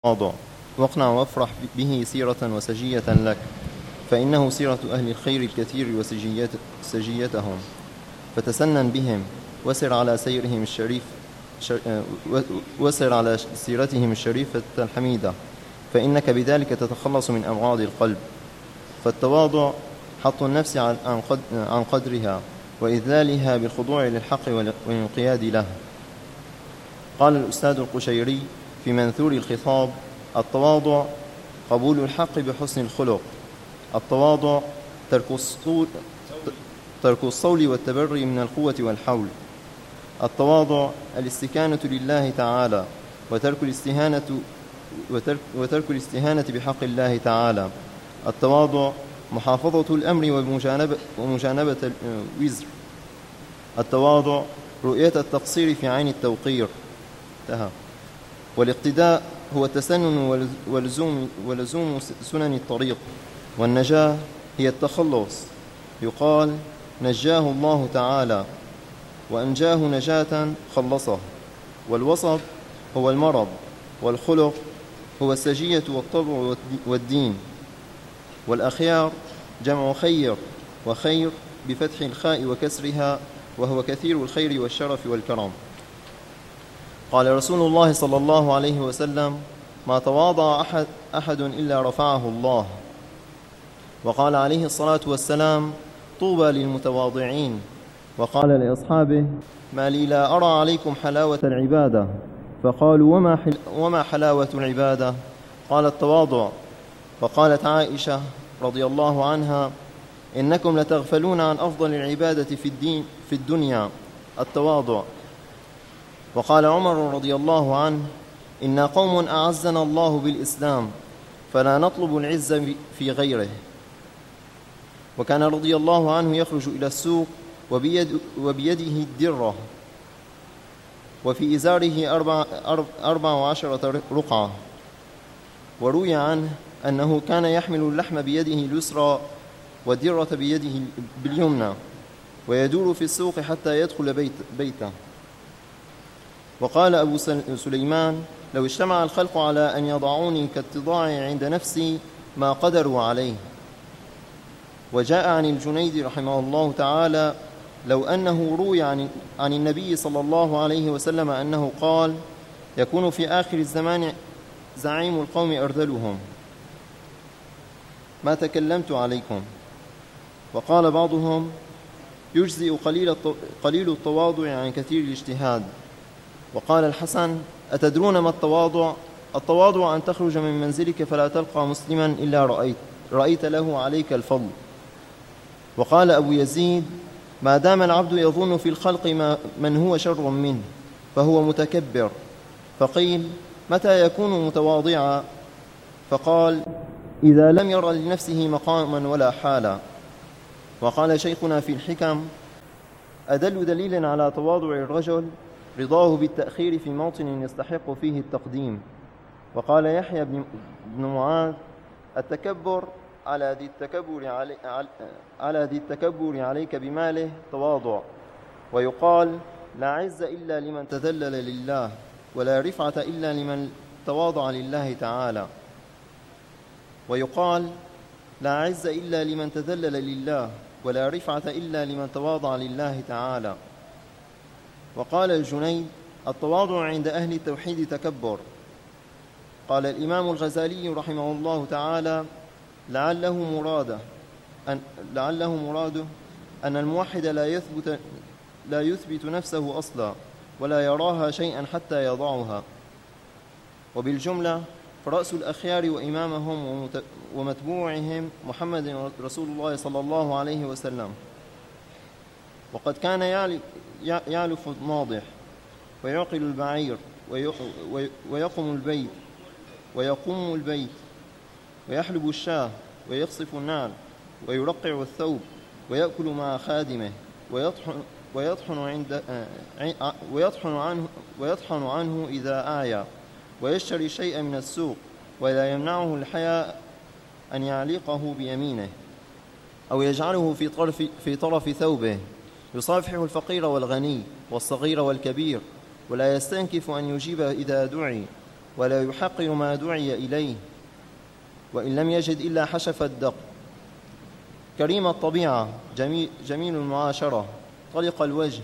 واضع واقنع وافرح به سيرة وسجية لك، فإنه سيرة أهل الخير الكثير وسجيتهم، فتسنن بهم وسر على سيرهم الشريف وسر على سيرتهم الشريفة الحميدة، فإنك بذلك تتخلص من أمراض القلب. فالتواضع حط النفس عن قدرها وإذلالها بالخضوع للحق والانقياد له. قال الأستاذ القشيري في منثور الخطاب: التواضع قبول الحق بحسن الخلق، التواضع ترك الصول والتبري من القوة والحول، التواضع الاستكانة لله تعالى وترك الاستهانة بحق الله تعالى، التواضع محافظة الأمر ومجانبة الوزر، التواضع رؤية التقصير في عين التوقير. والاقتداء هو التسنن ولزوم سنن الطريق، والنجاة هي التخلص. يقال: نجاه الله تعالى، وأنجاه نجاة خلصه. والوسط هو المرض، والخلق هو السجية والطبع والدين. والأخيار جمع خير، وخير بفتح الخاء وكسرها، وهو كثير الخير والشرف والكرم. قال رسول الله صلى الله عليه وسلم: ما تواضع أحد إلا رفعه الله. وقال عليه الصلاة والسلام: طوبى للمتواضعين. وقال لأصحابه: ما لي لا أرى عليكم حلاوة العبادة. فقالوا: وما حلاوة العبادة؟ قال: التواضع. وقالت عائشة رضي الله عنها: إنكم لتغفلون عن أفضل العبادة في الدنيا، التواضع. وقال عمر رضي الله عنه: إنا قوم أعزنا الله بالإسلام، فلا نطلب العز في غيره. وكان رضي الله عنه يخرج إلى السوق وبيده الدرة، وفي إزاره 14 رقعة. وروي عنه أنه كان يحمل اللحم بيده اليسرى والدرة بيده باليمنى، ويدور في السوق حتى يدخل بيته. وقال أبو سليمان: لو اجتمع الخلق على أن يضعوني كاتضاعي عند نفسي ما قدروا عليه. وجاء عن الجنيد رحمه الله تعالى: لو أنه روي عن النبي صلى الله عليه وسلم أنه قال: يكون في آخر الزمان زعيم القوم أرذلهم، ما تكلمت عليكم. وقال بعضهم: يجزئ قليل التواضع عن كثير الاجتهاد. وقال الحسن: أتدرون ما التواضع؟ التواضع أن تخرج من منزلك فلا تلقى مسلما إلا رأيت له عليك الفضل. وقال أبو يزيد: ما دام العبد يظن في الخلق من هو شر منه فهو متكبر. فقيل: متى يكون متواضعا؟ فقال: إذا لم ير لنفسه مقاما ولا حالا. وقال شيخنا في الحكم: أدل دليل على تواضع الرجل رضاه بالتأخير في موطن يستحق فيه التقديم. وقال يحيى بن معاذ: التكبر على ذي التكبر عليك بماله تواضع. ويقال: لا عز إلا لمن تذلل لله، ولا رفعة إلا لمن تواضع لله تعالى. ويقال: لا عز إلا لمن تذلل لله، ولا رفعة إلا لمن تواضع لله تعالى. وقال الجنيد: التواضع عند أهل التوحيد تكبر. قال الإمام الغزالي رحمه الله تعالى: لعله مراده أن الموحد لا يثبت نفسه أصلا، ولا يراها شيئا حتى يضعها. وبالجملة فرأس الأخيار وإمامهم ومتبوعهم محمد رسول الله صلى الله عليه وسلم. وقد كان يعلف الناضح، ويعقل البعير، ويقوم البيت، ويحلب الشاة، ويقصف النعل، ويرقع الثوب، ويأكل مع خادمه، ويطحن عنه إذا أعيا، ويشتري شيئا من السوق، ولا يمنعه الحياء أن يعلقه بيمينه أو يجعله في طرف ثوبه، يصافح الفقير والغني والصغير والكبير، ولا يستنكف أن يجيب إذا دعي، ولا يحقر ما دعي إليه، وإن لم يجد إلا حشف الدق. كريم الطبيعة، جميل المعاشرة، طلق الوجه،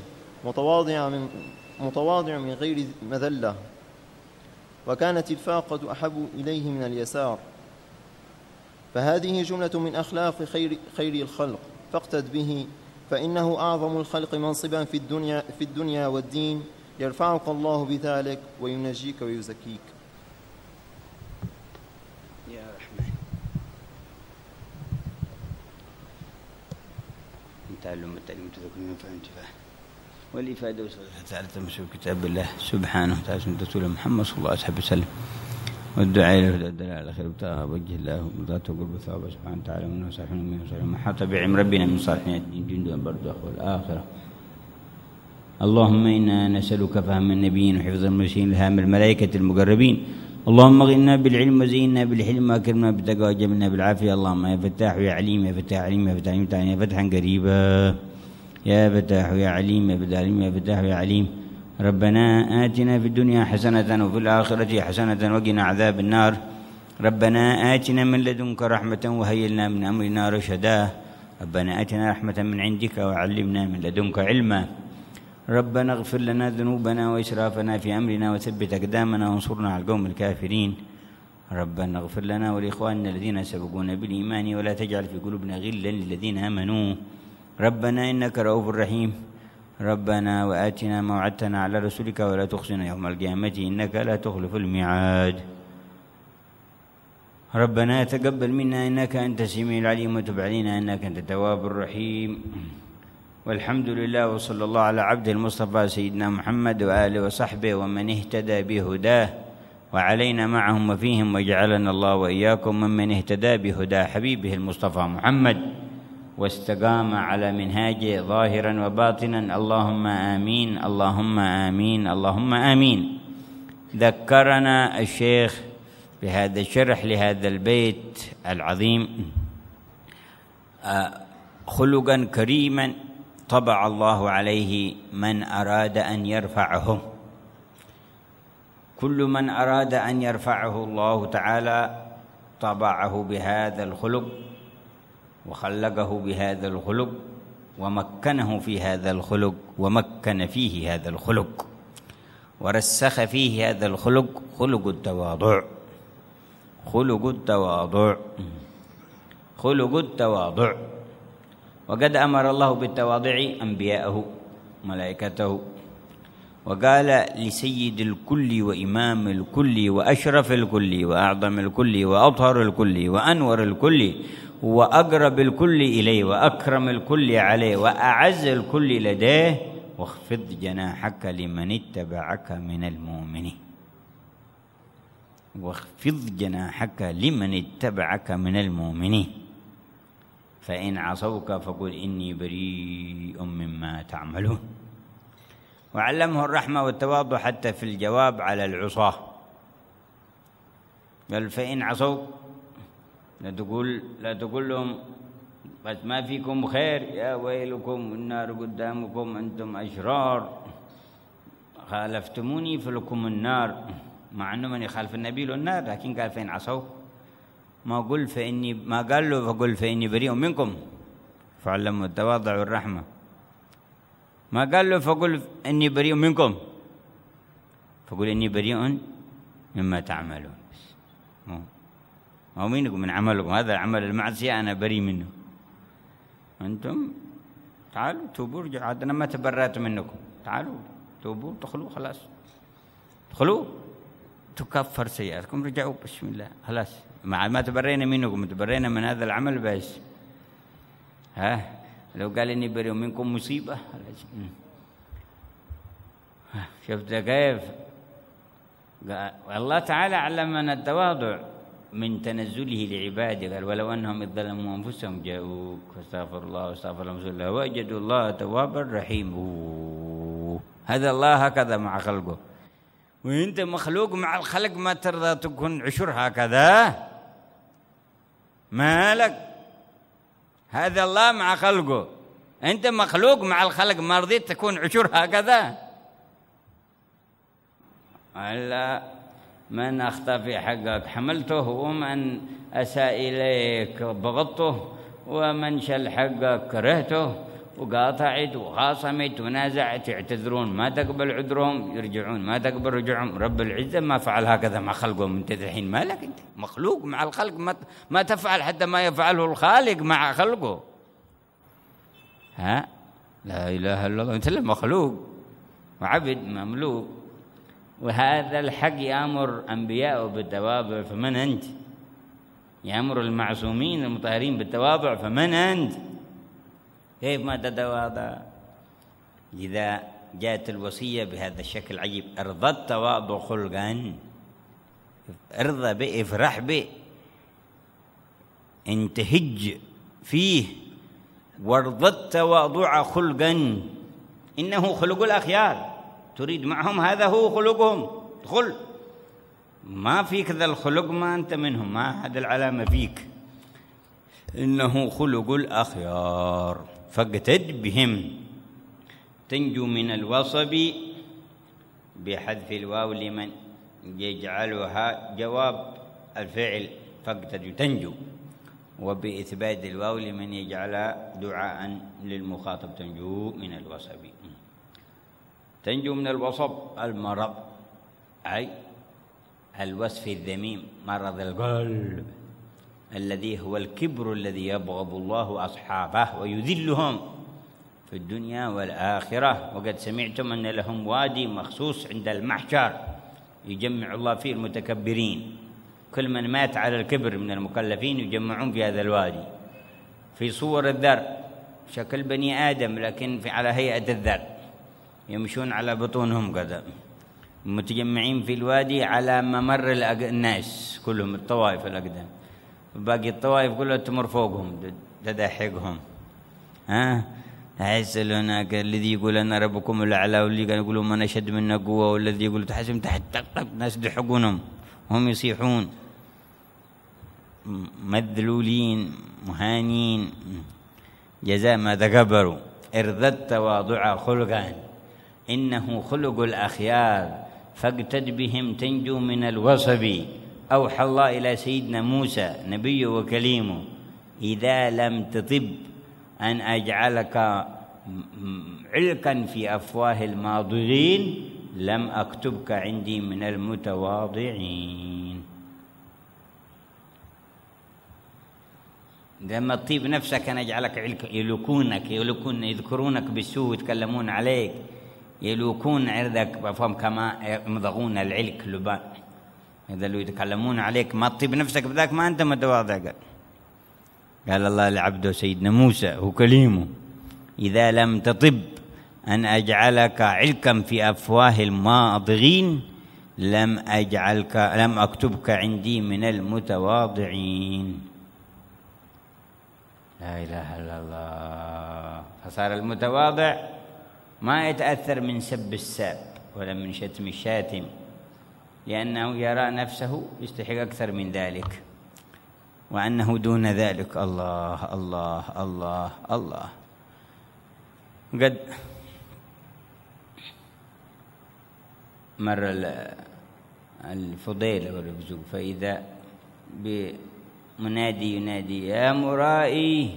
متواضع من غير مذلة، وكانت الفاقة أحب إليه من اليسار. فهذه جملة من أخلاق خير الخلق، فاقتد به، فإنه أعظم الخلق منصبا في الدنيا والدين، يرفعك الله بذلك وينجيك ويزكيك. يا رحمن. تعلم التعليم تذكر من فهم انتفاع والإفادة وسعادة تمسك كتاب الله سبحانه وتعالى سنة رسول محمد صلى الله عليه وسلم، والدعاء له الدلال على خير ابتغاء وجه الله وذاته وقرب ثوابه سبحانه وتعالى وانه صالح من وسلم محاط بعلم ربنا من صالحين الدين جند البرزخ والآخرة. اللهم إنا نسألك فهم النبيين وحفظ المرسلين لهام الملائكة المقربين. اللهم اغننا بالعلم وزينا بالحلم واكرمنا بالتقوى وجملنا بالعافية. اللهم يا فتاح يا عليم يا فتاح عليم يا فتاح عليم تعالى يا فتحا قريبا يا فتاح يا عليم يا فتاح عليم يا فتاح يا عليم. ربنا آتنا في الدنيا حسنة وفي الآخرة حسنة وقنا عذاب النار. ربنا آتنا من لدنك رحمة وهيئ لنا من أمرنا رشدا. ربنا آتنا رحمة من عندك وعلمنا من لدنك علما. ربنا اغفر لنا ذنوبنا وإسرافنا في أمرنا وثبت أقدامنا وانصرنا على القوم الكافرين. ربنا اغفر لنا ولإخواننا الذين سبقونا بالإيمان ولا تجعل في قلوبنا غلا للذين آمنوا. ربنا إنك رؤوف رحيم. ربنا وآتنا ما وعدتنا على رسولك ولا تخزنا يوم القيامة إنك لا تخلف الميعاد. ربنا تقبل منا إنك أنت السميع العليم وتب علينا إنك أنت التواب الرحيم. والحمد لله وصلى الله على عبد المصطفى سيدنا محمد وآله وصحبه ومن اهتدى بهداه وعلينا معهم وفيهم، وجعلنا الله وإياكم ممن اهتدى بهداه حبيبه المصطفى محمد واستقام على منهاجه ظاهرا وباطنا. اللهم آمين اللهم آمين اللهم آمين. ذكرنا الشيخ بهذا الشرح لهذا البيت العظيم خلقا كريما طبع الله عليه من أراد أن يرفعه. كل من أراد أن يرفعه الله تعالى طبعه بهذا الخلق وخلقه بهذا الخلق ومكنه في هذا الخلق ومكن فيه هذا الخلق ورسخ فيه هذا الخلق، خلق التواضع. خلق التواضع خلق التواضع. وقد أمر الله بالتواضع أنبياءه ملائكته، وقال لسيد الكل وإمام الكل وأشرف الكل وأعظم الكل وأطهر الكل وأنور الكل وأقرب الكل إليه وأكرم الكل عليه وأعز الكل لديه: واخفض جناحك لمن اتبعك من المؤمنين. واخفض جناحك لمن اتبعك من المؤمنين فإن عصوك فقل إني بريء مما تعملون. وعلمه الرحمة والتواضع حتى في الجواب على العصاة. قال: فإن عصوك لا تقول لهم بس ما فيكم خير، يا ويلكم النار قدامكم أنتم أشرار، خالفتموني فلكم النار. مع أنه من يخالف النبي له النار، لكن قال: فإن عصوك. ما قال له فقل فإني بريء منكم، فعلموا التواضع والرحمة. ما قال له فقل إني بريء منكم، فقل إني بريء مما تعملون. ما هو منكم من عملكم، هذا عمل المعصية أنا بريء منه. أنتم تعالوا توبوا ارجعوا، أنا ما تبرأت منكم، تعالوا توبوا ادخلوا، خلاص ادخلوا تكفر سيئاتكم، رجعوا بسم الله، خلاص ما تبرينا منكم، تبرينا من هذا العمل بس. لو قال إني بريء منكم مصيبة. شفت كيف؟ الله تعالى علمنا التواضع من تنزله لعباده. قال: ولو أنهم إذ ظلموا أنفسهم جاءوك فاستغفر الله واستغفر لهم رسول الله وجدوا الله توابا رحيما. هذا الله هكذا مع خلقه، وأنت مخلوق مع الخلق ما ترضى تكون عشر هكذا؟ مالك؟ هذا الله مع خلقه، أنت مخلوق مع الخلق ما رضيت تكون عشر هكذا؟ ألا من أخطأ في حقك حملته، ومن أساء إليك بغضته، ومن شل حقك كرهته، وقاطعت وخاصمت ونازعت، يعتذرون ما تقبل عذرهم، يرجعون ما تقبل رجوعهم. رب العزة ما فعل هكذا مع خلقه. انت الحين مالك؟ انت مخلوق مع الخلق، ما تفعل حتى ما يفعله الخالق مع خلقه. ها لا إله إلا الله، انت مخلوق وعبد مملوك. وهذا الحق يأمر أنبياءه بالتواضع، فمن أنت؟ يأمر المعصومين المطهرين بالتواضع، فمن أنت؟ كيف ما تتواضع؟ إذا جاءت الوصية بهذا الشكل عجيب، ارضى التواضع خلقا، ارضى به، افرح به، انتهج فيه، وارضى التواضع خلقا، إنه خلق الأخيار. تريد معهم هذا هو خلقهم، دخل ما فيك ذا الخلق، ما أنت منهم، ما هذا العلامة فيك، إنه خلق الأخيار فاقتد بهم. تنجو من الوصب بحذف الواو لمن يجعلها جواب الفعل، فاقتد تنجو، وبإثبات الواو لمن يجعلها دعاء للمخاطب، تنجو من الوصب. تنجو من الوصب المرض، أي الوصف الذميم، مرض القلب الذي هو الكبر الذي يبغض الله أصحابه ويذلهم في الدنيا والآخرة. وقد سمعتم أن لهم وادي مخصوص عند المحشر يجمع الله فيه المتكبرين، كل من مات على الكبر من المكلفين يجمعون في هذا الوادي في صور الذر، شكل بني آدم لكن على هيئة الذر، يمشون على بطونهم كذا، متجمعين في الوادي على ممر الناس كلهم، الطوائف الأقدام، باقي الطوائف كلها تمر فوقهم تدحقهم. أحس هناك الذي يقول أنا ربكم الأعلى، واللي كانوا يقولوا من أشد منا قوة، والذي يقول تحسم تحت طق ناس يدحقونهم هم يصيحون، مذلولين مهانين جزاء ما تكبروا. ارضى التواضع خلقا، إنه خلق الأخيار، فاقتد بهم تنجو من الوصب. أوحى الله إلى سيدنا موسى نبيه وكليمه: إذا لم تطب أن أجعلك علكا في أفواه الماضغين لم أكتبك عندي من المتواضعين. لما تطيب نفسك أنا أجعلك علك، يلوكونك يذكرونك بالسوء، يتكلمون عليك، يلوكون عرضك بفهم كما يمضغون العلك لبان. إذا لو يتكلمون عليك ما تطيب نفسك بذاك ما أنت متواضع. قال الله لعبده سيدنا موسى وكليمه: إذا لم تطب أن أجعلك علكا في أفواه الماضغين لم أكتبك عندي من المتواضعين. لا إله إلا الله. فصار المتواضع ما يتأثر من سب الساب ولا من شتم الشاتم، لأنه يرى نفسه يستحق أكثر من ذلك، وأنه دون ذلك. الله الله الله الله. قد مر الفضيل والرزق فإذا بمنادي ينادي: يا مرائي.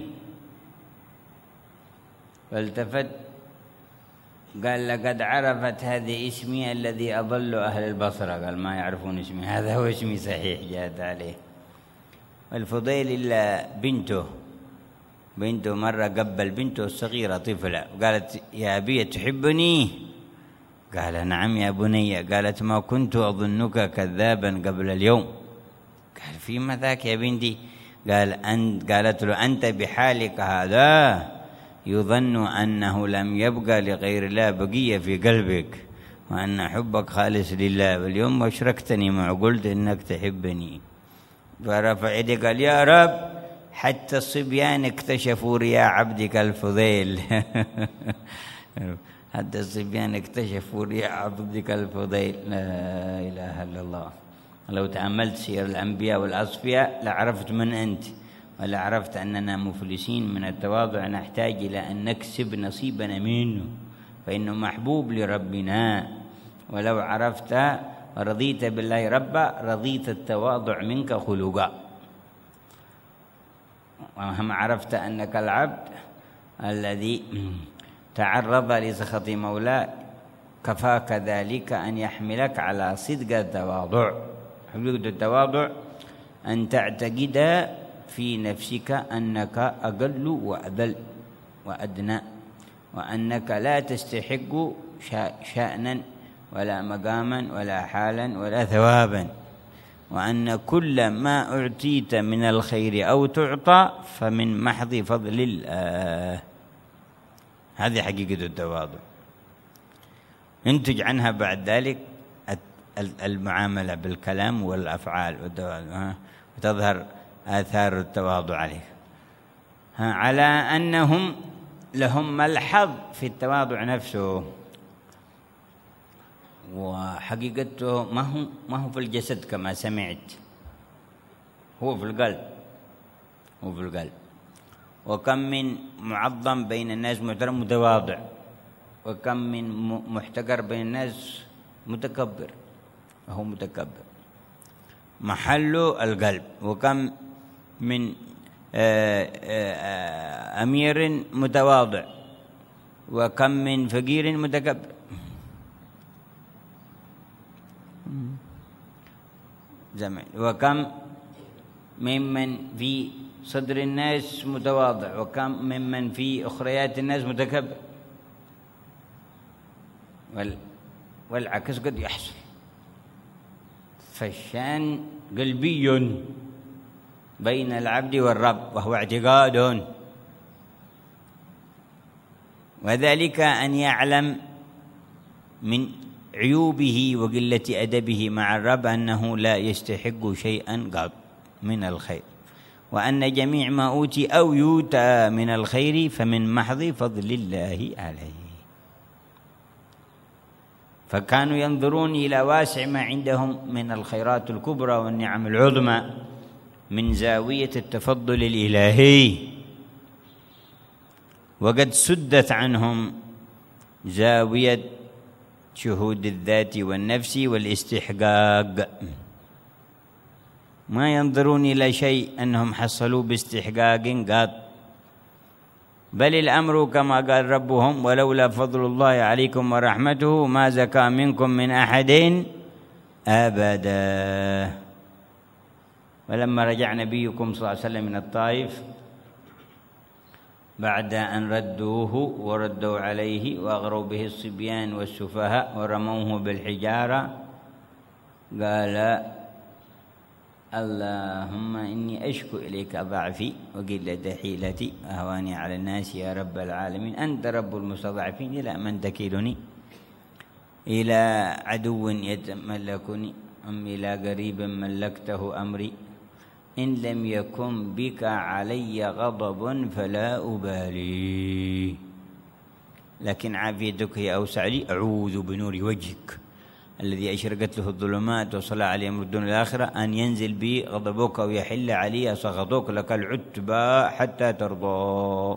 فالتفت قال: لقد عرفت هذه اسمي الذي أضل أهل البصرة. قال: ما يعرفون اسمي، هذا هو اسمي صحيح جاءت عليه. الفضيل إلا بنته مرة قبل بنته الصغيرة طفلة، قالت: يا أبي تحبني؟ قال: نعم يا بني. قالت: ما كنت أظنك كذابا قبل اليوم. قال: فيما ذاك يا بنتي؟ قالت له: أنت بحالك هذا يظن أنه لم يبقى لغير الله بقية في قلبك، وأن حبك خالص لله، واليوم أشركتني مع قلت إنك تحبني. فرفع يدي قال: يا رب حتى الصبيان اكتشفوا رياء عبدك الفضيل. حتى الصبيان اكتشفوا رياء عبدك الفضيل. لا إله إلا الله. لو تأملت سير الأنبياء والأصفياء لعرفت من أنت، ولعرفت أننا مفلسين من التواضع، نحتاج إلى أن نكسب نصيبنا منه، فإنه محبوب لربنا. ولو عرفت ورضيت بالله ربا رضيت التواضع منك خلقا. وهم عرفت أنك العبد الذي تعرض لسخط مولاه كفاك ذلك أن يحملك على صدق التواضع. حقيقة التواضع أن تعتقد في نفسك أنك أقل وأذل وأدنى، وأنك لا تستحق شأنا ولا مقاما ولا حالا ولا ثوابا، وأن كل ما أعطيت من الخير أو تعطى فمن محض فضل الله. هذه حقيقة التواضع. ينتج عنها بعد ذلك المعاملة بالكلام والأفعال وتظهر آثار التواضع عليه، على أنهم لهم ملحظ في التواضع نفسه. وحقيقته ما هو في الجسد كما سمعت، هو في القلب. هو في القلب. وكم من معظم بين الناس محترم متواضع، وكم من محتقر بين الناس متكبر، وهو متكبر محله القلب. وكم من أمير متواضع، وكم من فقير متكبر. وكم ممن في صدر الناس متواضع، وكم ممن في أخريات الناس متكبر. والعكس قد يحصل. فالشان قلبي بين العبد والرب، وهو اعتقاد، وذلك أن يعلم من عيوبه وقلة أدبه مع الرب أنه لا يستحق شيئا قط من الخير، وأن جميع ما أوتي أو يؤتى من الخير فمن محض فضل الله عليه. فكانوا ينظرون إلى واسع ما عندهم من الخيرات الكبرى والنعم العظمى من زاوية التفضل الإلهي، وقد سدت عنهم زاوية شهود الذات والنفس والاستحقاق. ما ينظرون إلى شيء أنهم حصلوا باستحقاق قط، بل الأمر كما قال ربهم: ولولا فضل الله عليكم ورحمته ما زكى منكم من أحد أبدا. ولما رجع نبيكم صلى الله عليه وسلم من الطائف بعد أن ردوه وردوا عليه وأغروا به الصبيان والسفهاء ورموه بالحجارة، قال: اللهم إني أشكو إليك ضعفي وقلة حيلتي وهواني على الناس يا رب العالمين، أنت رب المستضعفين، إلى من تكيلني؟ إلى عدو يتملكني أم إلى قريب ملكته أمري؟ إن لم يكن بك علي غضب فلا أبالي، لكن عافيتك هي أوسع لي. أعوذ بنور وجهك الذي أشرقت له الظلمات وصلى عليه أمر الدنيا الآخرة أن ينزل بي غضبك ويحل علي سخطك، لك العتبى حتى ترضى.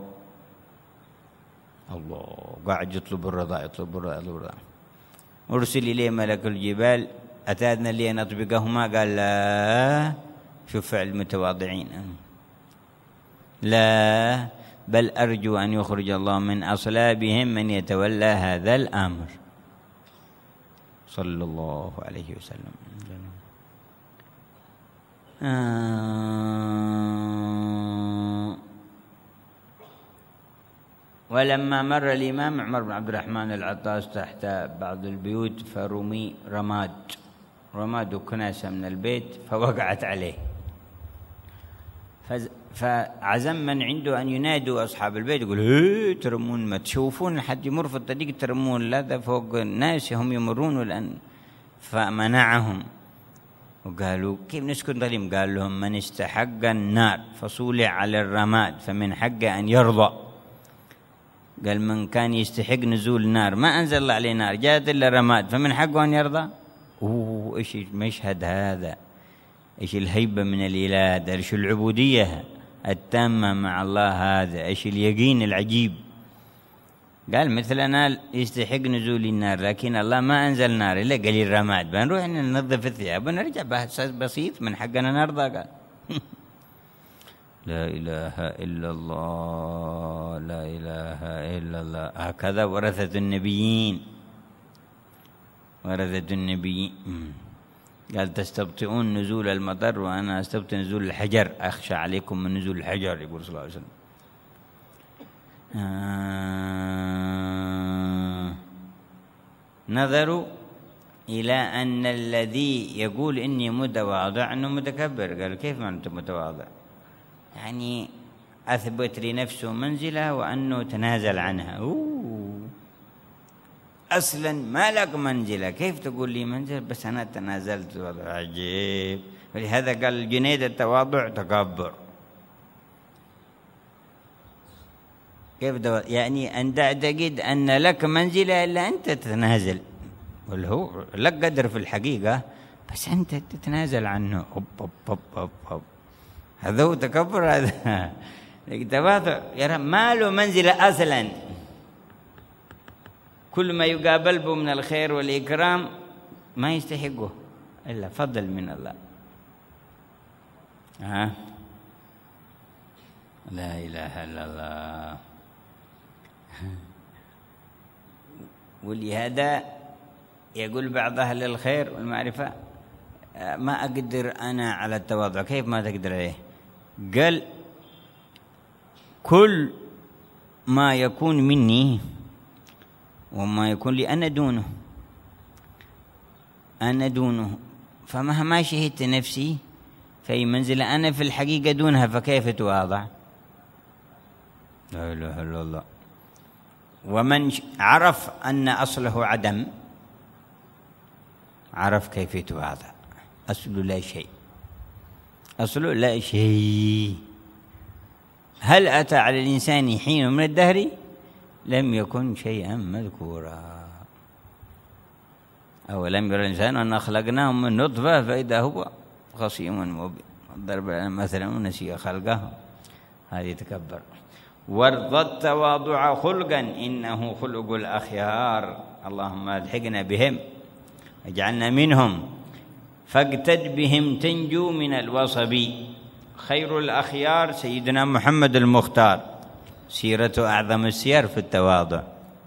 الله قاعد يطلب الرضا، يطلب الرضا، يطلب الرضا. أرسل إليه ملك الجبال أتادنا لي أن أطبقهما، قال: لا. شوف فعل المتواضعين، لا، بل أرجو أن يخرج الله من أصلابهم من يتولى هذا الأمر، صلى الله عليه وسلم. ولما مر الإمام عمر بن عبد الرحمن العطاس تحت بعض البيوت فرمي رماد كناسة من البيت فوقعت عليه، فعزم من عنده أن ينادوا أصحاب البيت، يقول: ترمون، ما تشوفون حد يمر في الطريق ترمون، لا ده فوق الناس هم يمرون والآن. فمنعهم وقالوا: كيف نسكت ظليم؟ قال لهم: من استحق النار فصولع على الرماد فمن حقه أن يرضى. قال: من كان يستحق نزول النار ما أنزل الله عليه نار، جاءت إلا رماد، فمن حقه أن يرضى. إيش المشهد هذا؟ إيش الهيبة من الإله؟ إيش العبودية التامة مع الله هذا؟ إيش اليقين العجيب؟ قال مثلنا يستحق نزول النار، لكن الله ما أنزل نار إلا قليل رماد، بنروح ننظف الثياب ونرجع بس بسيط، من حقنا نرضى. قال لا إله إلا الله، لا إله إلا الله. هكذا ورثة النبيين، ورثة النبيين. قال تستبطئون نزول المطر وأنا أستبطئ نزول الحجر، أخشى عليكم من نزول الحجر، يقول صلى الله عليه وسلم. نظروا إلى أن الذي يقول إني متواضع أنه متكبر. قالوا كيف ما أنت متواضع؟ يعني أثبت لنفسه منزلة وأنه تنازل عنها. أصلا ما لك منزلة، كيف تقول لي منزلة؟ بس أنا تنازلت. عجيب. ولهذا قال الجنيد التواضع تكبر. كيف يعني أن تعتقد أن لك منزلة إلا أنت تتنازل، والهو لك قدر في الحقيقة بس أنت تتنازل عنه. هذا هو تكبر. هذا التواضع يرى ما له منزلة أصلا، كل ما يقابل به من الخير والإكرام ما يستحقه إلا فضل من الله. لا إله إلا الله. ولهذا يقول بعض أهل الخير والمعرفة ما أقدر أنا على التواضع. كيف ما تقدر عليه؟ قال كل ما يكون مني وما يكون لي أنا دونه، فمهما شهدت نفسي في منزلة أنا في الحقيقة دونها، فكيف تواضع؟ لا إله إلا الله. ومن عرف أن أصله عدم عرف كيف يتواضع. أصله لا شيء، أصله لا شيء. هل أتى على الإنسان حين من الدهر لم يكن شيئا مذكورا؟ أولم يرى الإنسان أن خلقناه من نطفة فإذا هو خصيم مبين. ضرب لنا مثلا ونسي خلقه. هذه تكبر. وارض التواضع خلقا إنه خلق الأخيار. اللهم الحقنا بهم اجعلنا منهم، فاقتد بهم تنجو من الوصب. خير الأخيار سيدنا محمد المختار، سيرته أعظم السير في التواضع،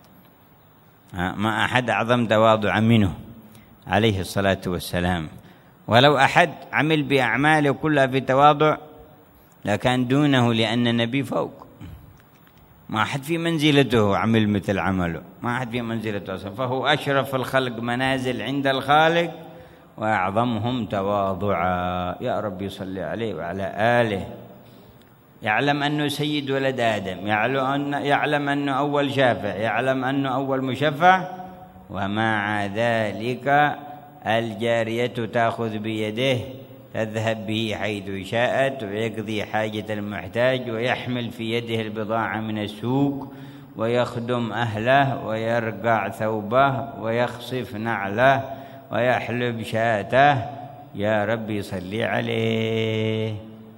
ما أحد أعظم تواضعا منه عليه الصلاة والسلام. ولو أحد عمل بأعماله كلها في تواضع لكان دونه، لأن النبي فوق. ما أحد في منزلته عمل مثل عمله، ما أحد في منزلته، فهو أشرف الخلق منازل عند الخالق وأعظمهم تواضعا. يا رب صل عليه وعلى آله. يعلم أنه سيد ولد آدم، يعلم أنه أول شافع، يعلم أنه أول مشفع، ومع ذلك الجارية تأخذ بيده تذهب به حيث شاءت ويقضي حاجة المحتاج، ويحمل في يده البضاعة من السوق، ويخدم أهله، ويرقع ثوبه، ويخصف نعله، ويحلب شاته. يا ربي صل عليه،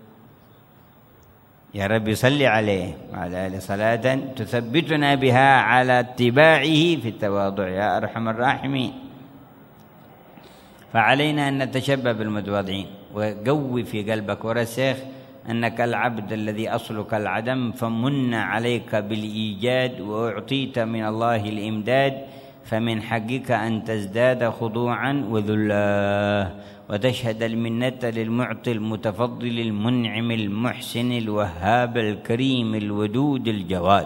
يا ربي صل عليه وعلى آله صلاة تثبتنا بها على اتباعه في التواضع يا أرحم الراحمين. فعلينا أن نتشبه بالمتواضعين، وقوي في قلبك ورسخ أنك العبد الذي أصلك العدم، فمن عليك بالإيجاد وأعطيت من الله الإمداد، فمن حقك أن تزداد خضوعا وذلا، وتشهد المنة للمعطي المتفضل المنعم المحسن الوهاب الكريم الودود الجواد.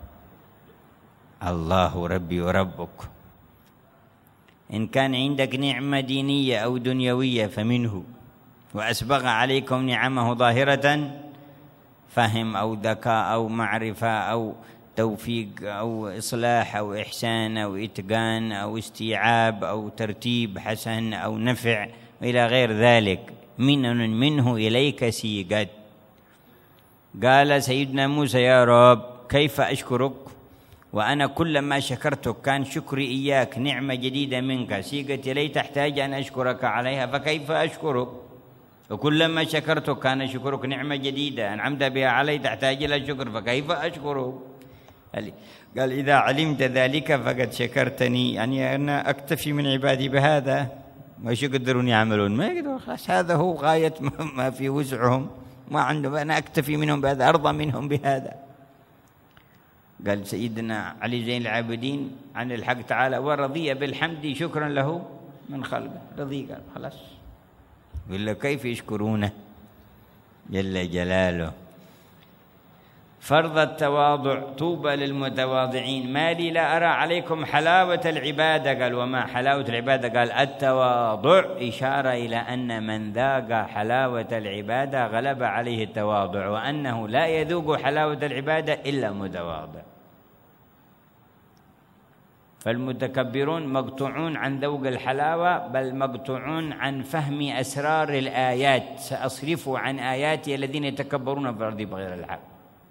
الله ربي وربك. إن كان عندك نعمة دينية أو دنيوية فمنه، وأسبغ عليكم نعمه ظاهرة، فهم أو ذكاء أو معرفة أو توفيق أو إصلاح أو إحسان أو إتقان أو استيعاب أو ترتيب حسن أو نفع إلى غير ذلك، منه إليك سيقت. قال سيدنا موسى يا رب كيف أشكرك وأنا كلما شكرتك كان شكري إياك نعمة جديدة منك، سيقت إلي تحتاج أن أشكرك عليها، فكيف أشكرك؟ وكلما شكرتك كان شكرك نعمة جديدة أنعمت بها علي تحتاج إلى الشكر، فكيف أشكرك؟ قال إذا علمت ذلك فقد شكرتني، يعني أنا أكتفي من عبادي بهذا، وش يقدرون يعملون؟ ما يقدرون، خلاص هذا هو غاية ما في وسعهم، ما عندهم، أنا أكتفي منهم بهذا، أرضى منهم بهذا. قال سيدنا علي زين العابدين عن الحق تعالى: ورضي بالحمد شكرا له من خلقه. رضي، قال خلاص. ولا كيف يشكرونه جل جلاله. فرض التواضع، طوبى للمتواضعين. ما لي لا أرى عليكم حلاوة العبادة. قال وما حلاوة العبادة؟ قال التواضع، إشارة إلى أن من ذاق حلاوة العبادة غلب عليه التواضع، وأنه لا يذوق حلاوة العبادة إلا متواضع. فالمتكبرون مقطوعون عن ذوق الحلاوة، بل مقطوعون عن فهم أسرار الآيات. سأصرف عن آياتي الذين يتكبرون في الأرض بغير الحق.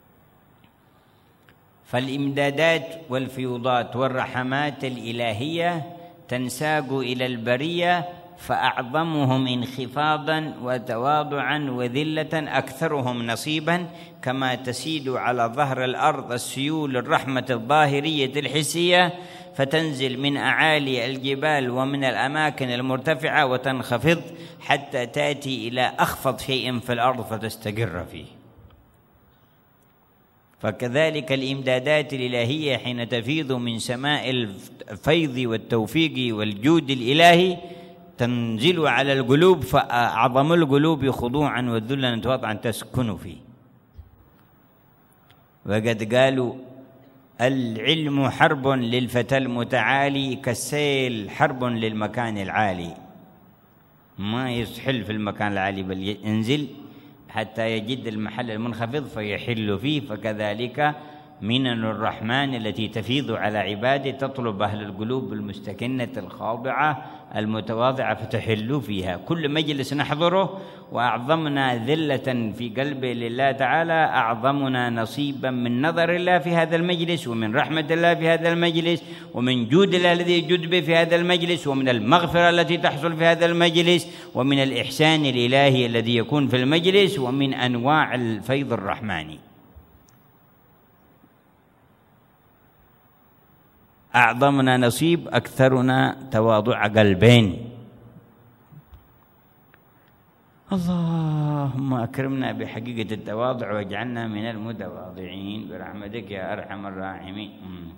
فالإمدادات والفيوضات والرحمات الإلهية تنساق إلى البرية، فأعظمهم انخفاضا وتواضعا وذلة أكثرهم نصيبا، كما تسيد على ظهر الأرض السيول الرحمة الظاهرية الحسية، فتنزل من أعالي الجبال ومن الأماكن المرتفعة وتنخفض حتى تأتي إلى أخفض شيء في الأرض فتستقر فيه. فكذلك الإمدادات الإلهية حين تفيض من سماء الفيض والتوفيق والجود الإلهي تنزل على القلوب، فأعظم القلوب خضوعا والذلا تواضعا تسكن فيه. وقد قالوا العلم حرب للفتى المتعالي كالسيل حرب للمكان العالي. ما يسحل في المكان العالي بل ينزل حتى يجد المحل المنخفض فيحل فيه. فكذلك منن الرحمن التي تفيض على عباده تطلب أهل القلوب المستكنة الخاضعة المتواضعة فتحل فيها. كل مجلس نحضره وأعظمنا ذلة في قلبه لله تعالى أعظمنا نصيبا من نظر الله في هذا المجلس، ومن رحمة الله في هذا المجلس، ومن جود الله الذي يجود به في هذا المجلس، ومن المغفرة التي تحصل في هذا المجلس، ومن الإحسان الإلهي الذي يكون في المجلس، ومن أنواع الفيض الرحماني. أعظمنا نصيب أكثرنا تواضع قلبين. اللهم أكرمنا بحقيقة التواضع واجعلنا من المتواضعين برحمتك يا أرحم الراحمين.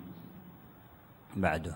بعده.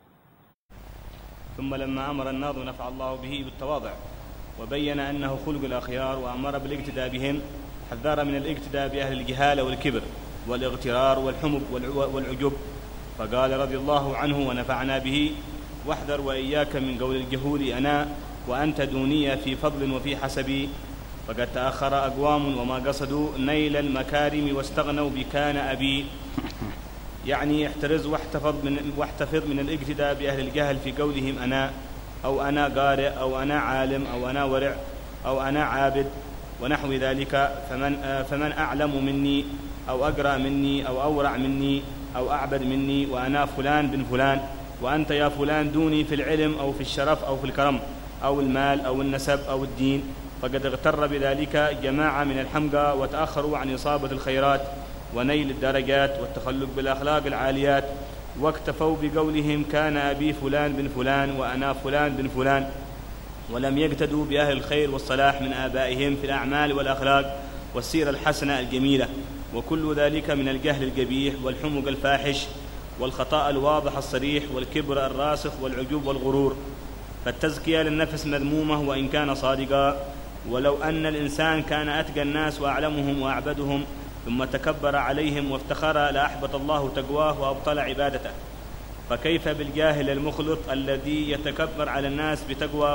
ثم لما أمر الناظم نفع الله به بالتواضع وبين أنه خلق الأخيار وأمر بالاقتداء بهم، حذر من الاقتداء بأهل الجهالة والكبر والاغترار والحمق والعجب، فقال رضي الله عنه ونفعنا به: واحذر وإياك من قول الجهول أنا وأنت دوني في فضل وفي حسبي، فقد تأخر أقوام وما قصدوا نيل المكارم واستغنوا بكان أبي. يعني احترز واحتفظ من الاقتداء بأهل الجهل في قولهم أنا، أو أنا قارئ، أو أنا عالم، أو أنا ورع، أو أنا عابد ونحو ذلك. فمن أعلم مني أو أقرأ مني أو أورع مني أو أعبد مني، وأنا فلان بن فلان، وأنت يا فلان دوني في العلم أو في الشرف أو في الكرم أو المال أو النسب أو الدين. فقد اغتر بذلك جماعة من الحمقى وتأخروا عن إصابة الخيرات ونيل الدرجات والتخلق بالأخلاق العاليات، واكتفوا بقولهم كان أبي فلان بن فلان وأنا فلان بن فلان، ولم يقتدوا بأهل الخير والصلاح من آبائهم في الأعمال والأخلاق والسيرة الحسنة الجميلة. وكل ذلك من الجهل القبيح والحمق الفاحش والخطأ الواضح الصريح والكبر الراسخ والعجوب والغرور. فالتزكية للنفس مذمومة وإن كان صادقا، ولو أن الإنسان كان أتقى الناس وأعلمهم وأعبدهم ثم تكبر عليهم وافتخر لأحبط الله تقواه وأبطل عبادته. فكيف بالجاهل المخلط الذي يتكبر على الناس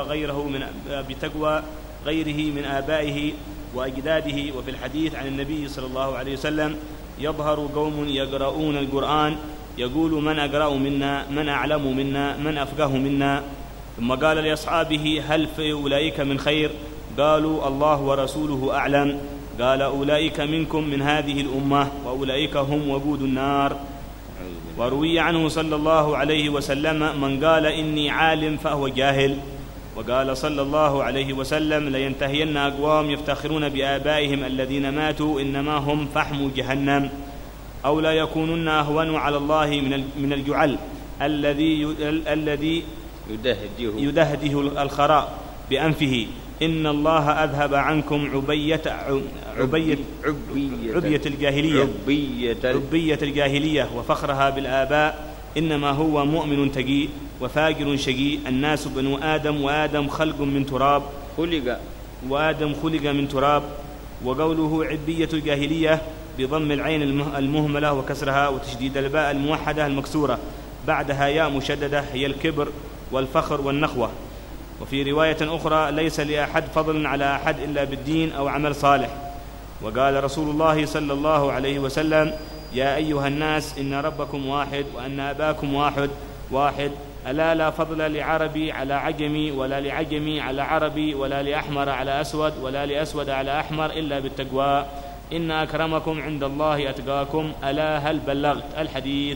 بتقوى غيره من آبائه وأجداده؟ وفي الحديث عن النبي صلى الله عليه وسلم: يظهر قوم يقرؤون القرآن يقول من أقرأ منا، من أعلم منا، من أفقه منا. ثم قال لأصحابه: هل في أولئك من خير؟ قالوا: الله ورسوله أعلم. قال: أولئك منكم من هذه الأمة وأولئك هم وقود النار. وروي عنه صلى الله عليه وسلم: من قال إني عالم فهو جاهل. وقال صلى الله عليه وسلم: لينتهين أقوام يفتخرون بآبائهم الذين ماتوا إنما هم فحم جهنم. أو لا يكونن أهون على الله من الجعل الذي يدهده الخراء بأنفه. إن الله أذهب عنكم عبية الجاهلية وفخرها بالآباء. إنما هو مؤمن تقي وفاجر شقي. الناس بنو آدم وآدم خلق من تراب وآدم خلق من تراب. وقوله عبية الجاهلية بضم العين المهملة وكسرها وتشديد الباء الموحدة المكسورة بعدها ياء مشددة هي الكبر والفخر والنخوة. وفي رواية أخرى ليس لأحد فضل على أحد إلا بالدين أو عمل صالح. وقال رسول الله صلى الله عليه وسلم: يا أيها الناس إن ربكم واحد وأن أباكم واحد ألا لا فضل لعربي على عجمي ولا لعجمي على عربي ولا لأحمر على أسود ولا لأسود على أحمر إلا بالتقوى. إن أكرمكم عند الله أتقاكم. ألا هل بلغت؟ الحديث.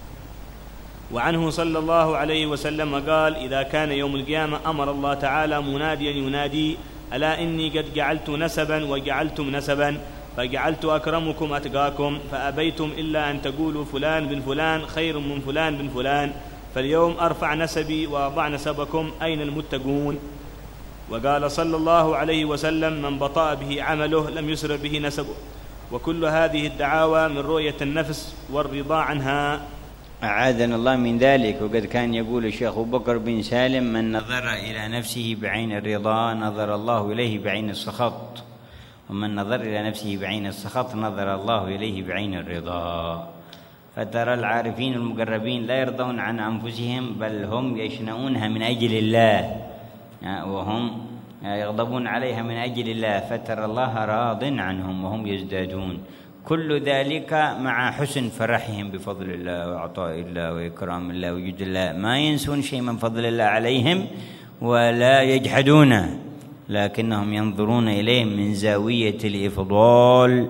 وعنه صلى الله عليه وسلم قال: إذا كان يوم القيامة أمر الله تعالى مناديا ينادي: ألا إني قد جعلت نسبا وجعلتم نسبا فجعلت أكرمكم أتقاكم فأبيتم إلا أن تقولوا فلان بن فلان خير من فلان بن فلان. فاليوم أرفع نسبي وأضع نسبكم. أين المتقون؟ وقال صلى الله عليه وسلم: من بطأ به عمله لم يسر به نسبه. وكل هذه الدعاوى من رؤية النفس والرضا عنها. أعاذنا الله من ذلك. وقد كان يقول الشيخ أبو بكر بن سالم: من نظر إلى نفسه بعين الرضا نظر الله إليه بعين السخط، ومن نظر إلى نفسه بعين السخط نظر الله إليه بعين الرضا. فترى العارفين المقربين لا يرضون عن أنفسهم بل هم يشنؤونها من أجل الله، وهم يغضبون عليها من أجل الله، فترى الله راض عنهم وهم يزدادون. كل ذلك مع حسن فرحهم بفضل الله وعطاء الله وإكرام الله وجود الله، ما ينسون شيء من فضل الله عليهم ولا يجحدونه، لكنهم ينظرون إليه من زاوية الإفضال،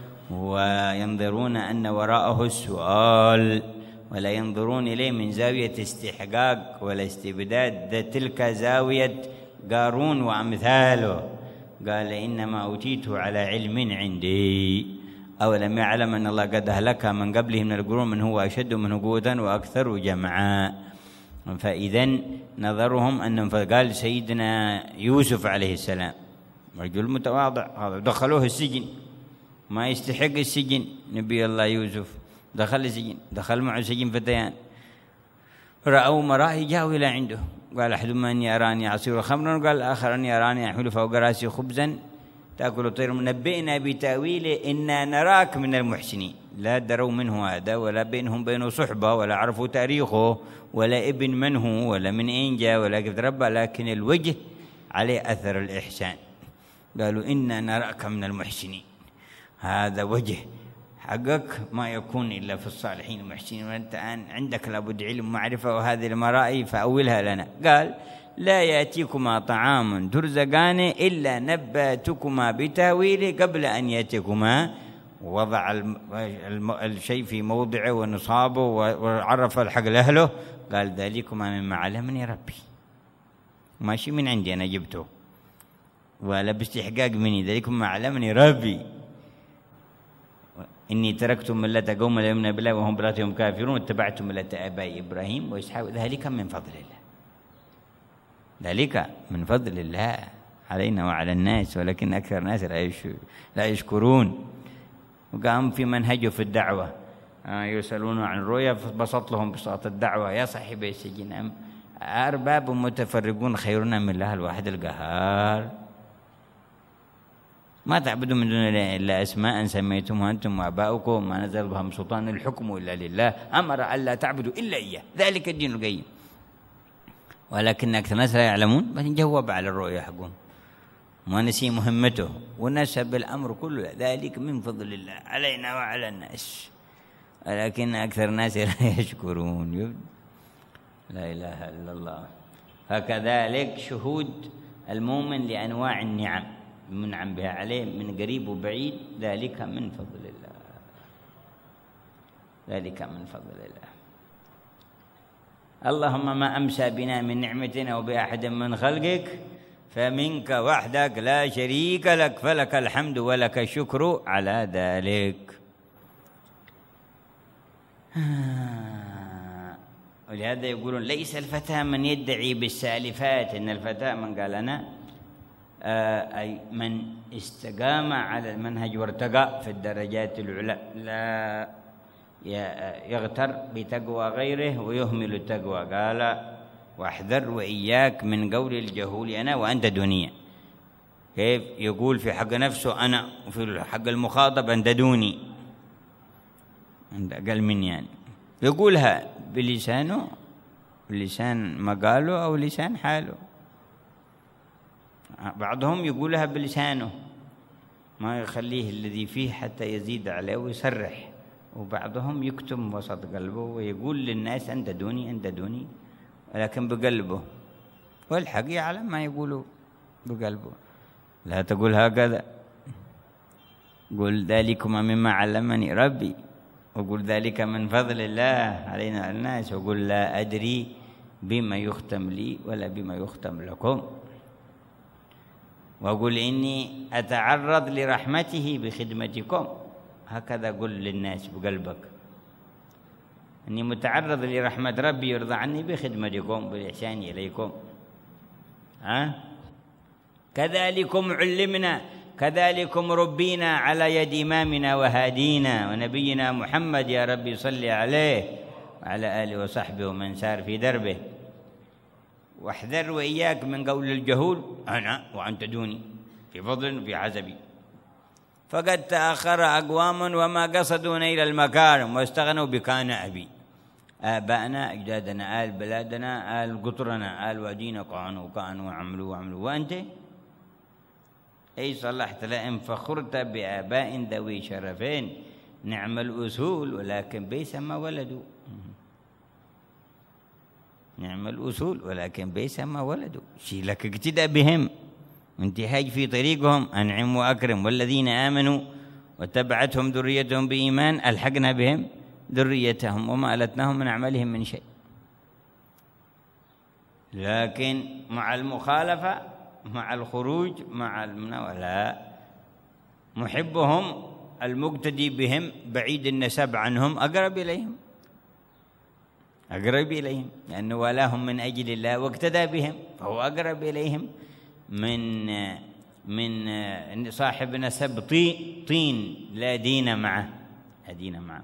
وينظرون أن وراءه السؤال، ولا ينظرون إليه من زاوية استحقاق ولا استبداد. تلك زاوية قارون وأمثاله. قال: إنما أوتيته على علم عندي. أولم يعلم أن الله قد أهلك من قبله من القرون من هو أشد منه قوة وأكثر جمعا. فإذن نظرهم أنهم، فقال سيدنا يوسف عليه السلام رجل متواضع، هذا دخلوه السجن ما يستحق السجن، نبي الله يوسف دخل السجن، دخل معه سجن فتيان، رأوا مرائي جاءوا إلى عنده، قال أحدهما أني أراني عصير خمرا، وقال الآخر أني أراني أحمل فوق رأسي خبزا تأكل الطير، نبئنا بتأويله إنا نراك من المحسنين. لا دروا منه هذا ولا بينهم بينه صحبة ولا عرفوا تاريخه ولا ابن من هو ولا من أين جاء ولا كيف تربى، لكن الوجه عليه أثر الإحسان. قالوا إنا نراك من المحسنين، هذا وجه حقك ما يكون إلا في الصالحين المحسنين، وأنت الآن عندك لابد علم معرفة وهذه المرائي فأولها لنا. قال: لا يأتيكما طعام ترزقانه إلا نباتكما بتاويله قبل أن يأتيكما. وضع الشيء في موضعه ونصابه وعرف الحق لأهله. قال: ذلكما مما علمني ربي، ماشي من عندي أنا جبته ولا باستحقاق مني، ذلكما ما علمني ربي. إني تركت ملة قوم لا يؤمنون بالله وهم بربهم كافرون واتبعت ملة آبائي إبراهيم وإسحاق. ذلك من فضل الله، ذلك من فضل الله علينا وعلى الناس، ولكن أكثر الناس لا يشكرون. وقام في منهجه في الدعوة يسألون عن الرؤيا فبسط لهم بساط الدعوة: يا صاحبي السجن أرباب متفرقون خيرنا من الله الواحد القهار، ما تعبدون من دون الله إلا أسماء سميتمها أنتم وآباؤكم ما نزل بها من سلطان، الحكم إلا لله أمر ألا تعبدوا إلا إياه ذلك الدين القيم. ولكن أكثر الناس لا يعلمون، بعدين جواب على الرؤيا حقهم ما نسي مهمته ونسب الأمر كله. ذلك من فضل الله علينا وعلى الناس، ولكن أكثر الناس لا يشكرون. لا إله إلا الله. فكذلك شهود المؤمن لأنواع النعم منعم بها عليه من قريب وبعيد، ذلك من فضل الله، ذلك من فضل الله. اللهم ما أمسى بنا من نعمة أو بأحد من خلقك فمنك وحدك لا شريك لك، فلك الحمد ولك الشكر على ذلك. ولهذا يقولون ليس الفتى من يدعي بالسالفات، إن الفتى من قال أنا أي من استقام على المنهج وارتقى في الدرجات العلى، لا يغتر بتقوى غيره ويهمل التقوى. قال واحذر وإياك من قول الجهول أنا وأنت دونية. كيف يقول في حق نفسه أنا، وفي حق المخاطب أنت دوني، أنت أقل مني يعني. يقولها بلسانه، بلسان مقاله أو لسان حاله. بعضهم يقولها بلسانه ما يخليه الذي فيه حتى يزيد عليه ويسرح، وبعضهم يكتم وسط قلبه ويقول للناس أنت دوني أنت دوني، ولكن بقلبه، والحق يعلم ما يقوله بقلبه. لا تقول هكذا، قل ذلكما مما علمني ربي، وقل ذلك من فضل الله علينا على الناس، وقل لا أدري بما يختم لي ولا بما يختم لكم، وقل إني أتعرض لرحمته بخدمتكم. هكذا قل للناس بقلبك، إني متعرض لرحمة ربي يرضى عني بخدمتكم بالإحسان إليكم. كذلكم علمنا، كذلكم ربينا على يد إمامنا وهادينا ونبينا محمد، يا ربي صل عليه وعلى آله وصحبه ومن سار في دربه. واحذر وإياك من قول الجهول أنا وأنت دوني في فضل وفي عزبي، فقد تأخر أقوام وما قصدوا إلى المكارم واستغنوا بكان أبي. آباءنا أجدادنا آل بلادنا آل قطرنا آل وادينا كانوا وعملوا وأنت أي صلحت لئن فخرت بآباء ذوي شرفين، نعم الأصول ولكن بيس ما ولدوا، نعم الأصول ولكن بيس ما ولدوا. شي لك اقتداء بهم وانتهاج في طريقهم، أنعم وأكرم. والذين آمنوا وتبعتهم ذريتهم بإيمان ألحقنا بهم ذريتهم وما ألتناهم من أعمالهم من شيء. لكن مع المخالفة، مع الخروج، مع لا، محبهم المقتدي بهم بعيد النسب عنهم أقرب إليهم، أقرب إليهم، لأنه والاهم من أجل الله واقتدى بهم فهو أقرب إليهم من صاحب نسب طين لا دين معه، لا دين معه.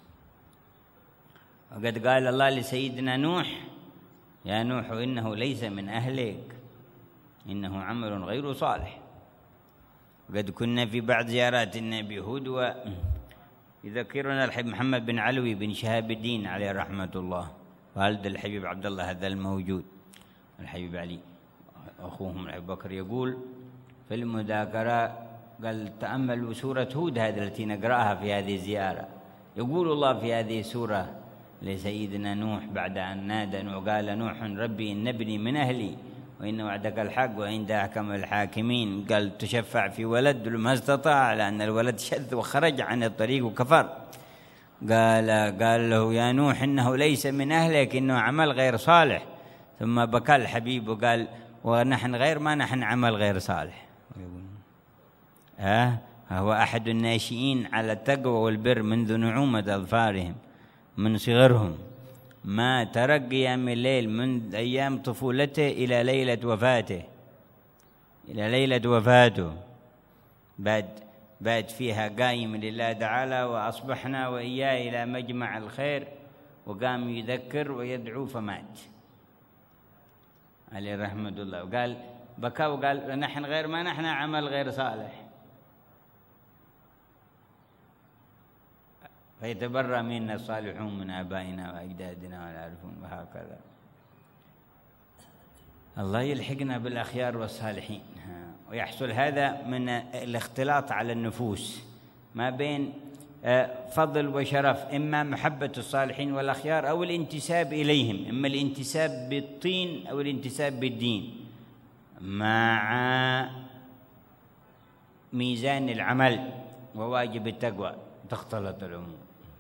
وقد قال الله لسيدنا نوح يا نوح إنه ليس من أهلك إنه عمل غير صالح. وقد كنا في بعض زيارات النبي هود يذكرنا الحبيب محمد بن علوي بن شهاب الدين عليه رحمة الله، والد الحبيب عبد الله هذا الموجود، الحبيب علي أخوهم الحبيب بكر، يقول في المذاكرة قال تأملوا سورة هود هذه التي نقرأها في هذه الزيارة. يقول الله في هذه السورة لسيدنا نوح بعد أن نادى وقال نوح ربي إن ابني من أهلي وإن وعدك الحق وإن أحكم الحاكمين، قال تشفع في ولد ما استطاع لأن الولد شذ وخرج عن الطريق وكفر. قال له يا نوح إنه ليس من أهلك إنه عمل غير صالح. ثم بكى الحبيب وقال ونحن غير ما نحن عمل غير صالح. هو أحد الناشئين على التقوى والبر منذ نعومة أظفارهم من صغرهم، ما ترك قيام الليل من أيام طفولته إلى ليلة وفاته، إلى ليلة وفاته بعد فيها قايم لله تعالى. وأصبحنا وإياه إلى مجمع الخير، وقام يذكر ويدعو فمات عليه رحمة الله. وقال بكى وقال نحن غير ما نحن عمل غير صالح، فيتبرأ منا الصالحون من آبائنا وأجدادنا والعارفون. وهكذا الله يلحقنا بالأخيار والصالحين. ويحصل هذا من الاختلاط على النفوس ما بين فضل وشرف، إما محبة الصالحين والأخيار أو الانتساب إليهم، إما الانتساب بالطين أو الانتساب بالدين، مع ميزان العمل وواجب التقوى تختلط الأمور.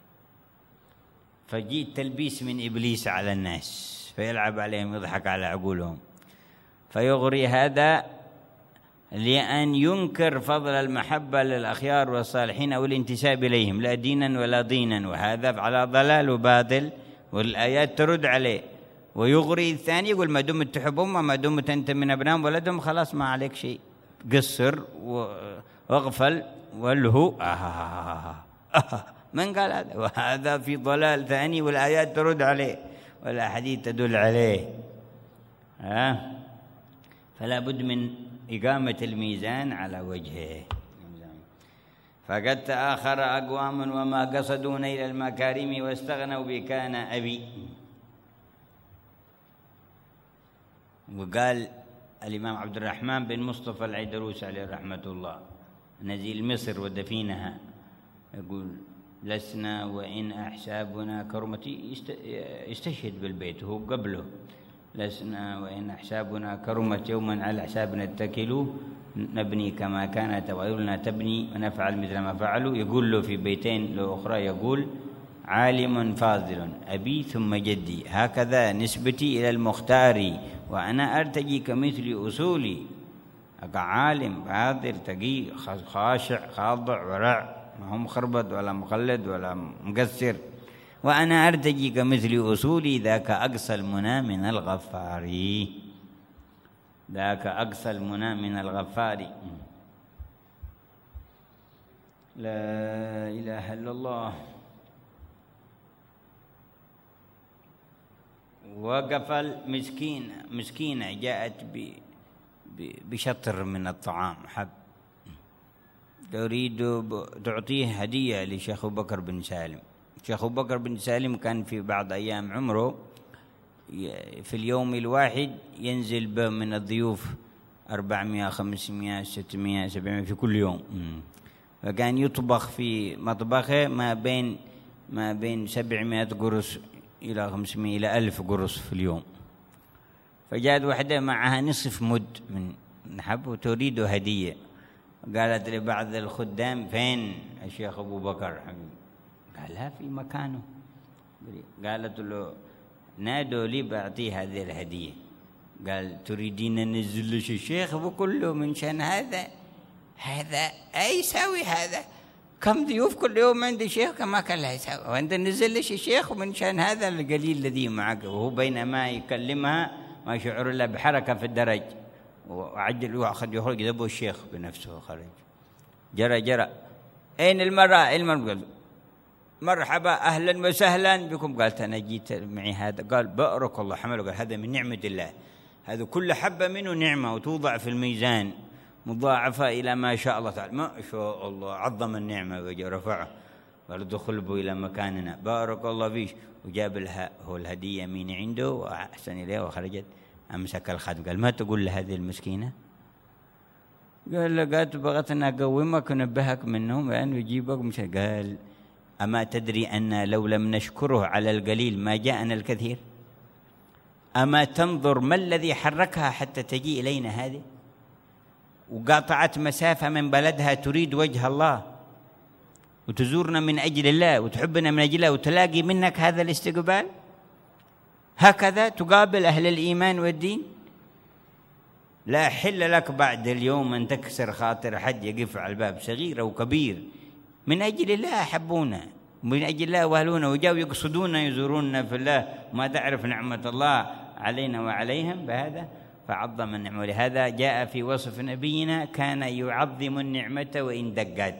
فجيء تلبيس من إبليس على الناس فيلعب عليهم، يضحك على عقولهم، فيغري هذا لأن ينكر فضل المحبة للأخيار والصالحين أو الانتساب إليهم لا دينا ولا دينا، وهذا على ضلال وباطل، والآيات ترد عليه. ويغري الثاني يقول ما دمت تحبهم وما دمت أنت من أبنائهم ولدهم خلاص ما عليك شيء، قصر واغفل والهو من قال هذا؟ وهذا في ضلال ثاني، والآيات ترد عليه والأحاديث تدل عليه. فلا بد من إقامة الميزان على وجهه. فقد تآخر أقوام وما قصدوا نيل المكارم واستغنوا بكان أبي. وقال الإمام عبد الرحمن بن مصطفى العيدروس عليه رحمة الله نزيل مصر ودفينها، يقول لسنا وإن أحسابنا كرمتي، يستشهد بالبيت هو قبله، لسنا وإن أحسابنا كرمت يوما على حسابنا اتكلوا نبني كما كانت وعيولنا تبني ونفعل مثل ما فعلوا. يقول له في بيتين له أخرى يقول عالم فاضل أبي ثم جدي هكذا نسبتي إلى المختار وأنا أرتجي كمثل أصولي. عالم فاضل تقي خاشع خاضع ورع، ما هو مخربط ولا مقلد ولا مقصر، وأنا أرتجي كمثل أصولي ذاك أقصى المنى من الغفار، ذاك أقصى المنى من الغفار. لا إله إلا الله. وقف مسكينة جاءت بشطر من الطعام حب، تريد تعطيه هدية لشيخ أبو بكر بن سالم. شيخ أبو بكر بن سالم كان في بعض أيام عمره في اليوم الواحد ينزل من الضيوف 400 500 600 700 في كل يوم، فكان يطبخ في مطبخه ما بين 700 قرص إلى 500 إلى 1000 قرص في اليوم. فجاءت واحدة معها نصف مد من حب وتريد هدية، قالت لبعض الخدام فين الشيخ أبو بكر؟ قال لا في مكانه. قالت له نادوا لي بعطيه هذه الهدية. قال تريدين ننزل لك الشيخ؟ بقول له من شان هذا أي يساوي هذا؟ كم ضيوف كل يوم عندي شيخ كما كان لا يساوي، وأنت نزل لك الشيخ ومن شان هذا القليل الذي معك. وهو بينما يكلمها ما شعر إلا بحركة في الدرج، وعجل وأخذ يخرج يذبه الشيخ بنفسه خرج. جرى أين المرأة؟ مرحبا أهلا وسهلا بكم. قالت أنا جيت معي هذا. قال بارك الله حمله. قال هذا من نعمة الله، هذا كل حبة منه نعمة وتوضع في الميزان مضاعفة إلى ما شاء الله تعالى. ما شاء الله عظم النعمة ورفعه. قال دخل بو إلى مكاننا بارك الله فيش، وجاب لها هو الهدية من عنده وأحسن إليها وخرجت. أمسك الخد قال ما تقول لهذه المسكينة؟ قال لقد بغت أن أقومك ونبهك منهم وأن يجيبك مش. قال أما تدري أن لو لم نشكره على القليل ما جاءنا الكثير؟ أما تنظر ما الذي حركها حتى تجي إلينا هذه، وقاطعت مسافة من بلدها تريد وجه الله وتزورنا من أجل الله وتحبنا من أجل الله وتلاقي منك هذا الاستقبال؟ هكذا تقابل أهل الإيمان والدين؟ لا حل لك بعد اليوم أن تكسر خاطر حد يقف على الباب صغير أو كبير من أجل الله أحبونا من أجل الله وأهلونا وجاءوا يقصدونا يزوروننا في الله ما تعرف نعمة الله علينا وعليهم بهذا. فعظم النعمة. ولهذا جاء في وصف نبينا كان يعظم النعمة وإن دقت،